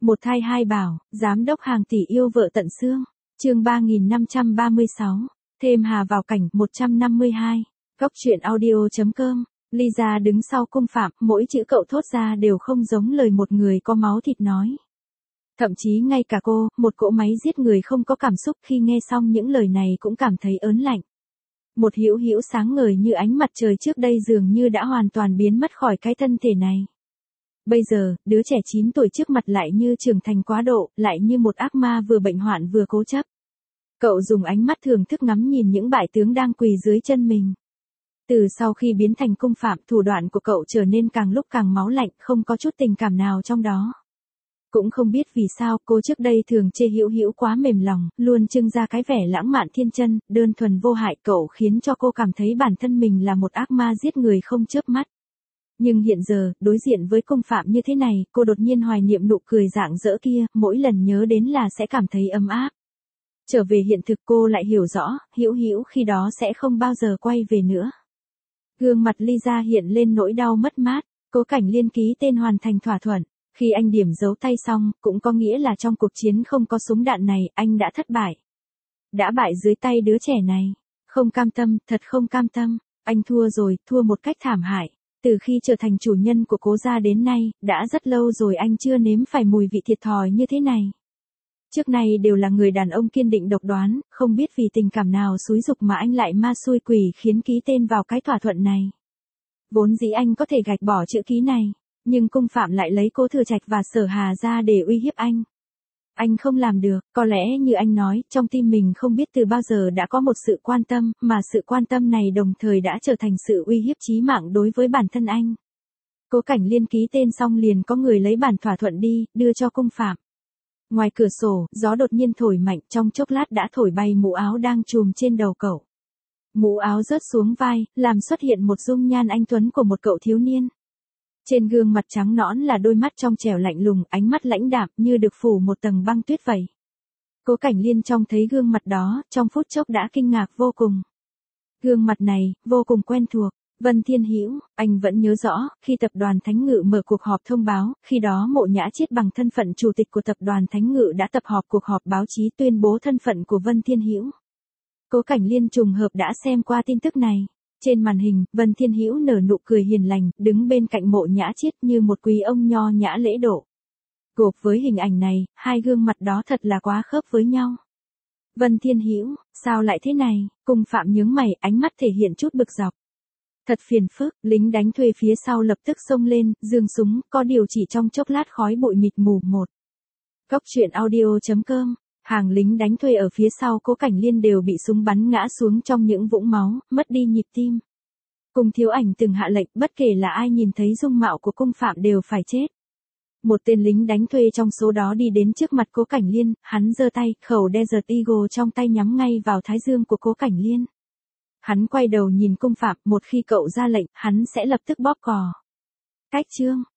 Một thai hai bảo, giám đốc hàng tỷ yêu vợ tận xương. Chương 3536. Thêm Hà vào cảnh 152. Góc truyện audio.com. Lisa đứng sau cung phạm, mỗi chữ cậu thốt ra đều không giống lời một người có máu thịt nói. Thậm chí ngay cả cô, một cỗ máy giết người không có cảm xúc khi nghe xong những lời này cũng cảm thấy ớn lạnh. Một hữu hữu sáng ngời như ánh mặt trời trước đây dường như đã hoàn toàn biến mất khỏi cái thân thể này. Bây giờ, đứa trẻ 9 tuổi trước mặt lại như trưởng thành quá độ, lại như một ác ma vừa bệnh hoạn vừa cố chấp. Cậu dùng ánh mắt thưởng thức ngắm nhìn những bại tướng đang quỳ dưới chân mình. Từ sau khi biến thành cung phạm, thủ đoạn của cậu trở nên càng lúc càng máu lạnh, không có chút tình cảm nào trong đó. Cũng không biết vì sao cô trước đây thường chê hữu hữu quá mềm lòng, luôn trưng ra cái vẻ lãng mạn thiên chân, đơn thuần vô hại, cậu khiến cho cô cảm thấy bản thân mình là một ác ma giết người không chớp mắt. Nhưng hiện giờ, đối diện với cung phạm như thế này, cô đột nhiên hoài niệm nụ cười rạng rỡ kia, mỗi lần nhớ đến là sẽ cảm thấy ấm áp. Trở về hiện thực cô lại hiểu rõ, hữu hữu khi đó sẽ không bao giờ quay về nữa. Gương mặt Lisa hiện lên nỗi đau mất mát, Cố Cảnh Liên ký tên hoàn thành thỏa thuận. Khi anh điểm dấu tay xong, cũng có nghĩa là trong cuộc chiến không có súng đạn này, anh đã thất bại. Đã bại dưới tay đứa trẻ này. Không cam tâm, thật không cam tâm. Anh thua rồi, thua một cách thảm hại. Từ khi trở thành chủ nhân của Cố gia đến nay, đã rất lâu rồi anh chưa nếm phải mùi vị thiệt thòi như thế này. Trước nay đều là người đàn ông kiên định độc đoán, không biết vì tình cảm nào xúi dục mà anh lại ma xui quỷ khiến ký tên vào cái thỏa thuận này. Vốn dĩ anh có thể gạch bỏ chữ ký này, nhưng cung phạm lại lấy Cố Thừa Trạch và Sở Hà ra để uy hiếp anh. Anh không làm được, có lẽ như anh nói, trong tim mình không biết từ bao giờ đã có một sự quan tâm, mà sự quan tâm này đồng thời đã trở thành sự uy hiếp chí mạng đối với bản thân anh. Cố Cảnh Liên ký tên xong liền có người lấy bản thỏa thuận đi, đưa cho cung phạm. Ngoài cửa sổ, gió đột nhiên thổi mạnh, trong chốc lát đã thổi bay mũ áo đang trùm trên đầu cậu. Mũ áo rớt xuống vai, làm xuất hiện một dung nhan anh tuấn của một cậu thiếu niên. Trên gương mặt trắng nõn là đôi mắt trong trẻo lạnh lùng, ánh mắt lãnh đạm như được phủ một tầng băng tuyết vậy. Cố Cảnh Liên trông thấy gương mặt đó, trong phút chốc đã kinh ngạc vô cùng. Gương mặt này, vô cùng quen thuộc. Vân Thiên Hữu, anh vẫn nhớ rõ, khi tập đoàn Thánh Ngự mở cuộc họp thông báo, khi đó Mộ Nhã Chiết bằng thân phận chủ tịch của tập đoàn Thánh Ngự đã tập họp cuộc họp báo chí tuyên bố thân phận của Vân Thiên Hữu. Cố Cảnh Liên trùng hợp đã xem qua tin tức này. Trên màn hình, Vân Thiên Hữu nở nụ cười hiền lành, đứng bên cạnh Mộ Nhã Chiết như một quý ông nho nhã lễ độ. Gộp với hình ảnh này, hai gương mặt đó thật là quá khớp với nhau. Vân Thiên Hữu, sao lại thế này? Cung phạm nhướng mày, ánh mắt thể hiện chút bực dọc. Thật phiền phức, lính đánh thuê phía sau lập tức xông lên, giương súng, có điều chỉ trong chốc lát khói bụi mịt mù một. Góc truyện audio.com. Hàng lính đánh thuê ở phía sau Cố Cảnh Liên đều bị súng bắn ngã xuống trong những vũng máu, mất đi nhịp tim. Cung Thiếu Ảnh từng hạ lệnh, bất kể là ai nhìn thấy dung mạo của cung phạm đều phải chết. Một tên lính đánh thuê trong số đó đi đến trước mặt Cố Cảnh Liên, hắn giơ tay, khẩu Desert Eagle trong tay nhắm ngay vào thái dương của Cố Cảnh Liên. Hắn quay đầu nhìn cung phạm, một khi cậu ra lệnh, hắn sẽ lập tức bóp cò. Cách chương.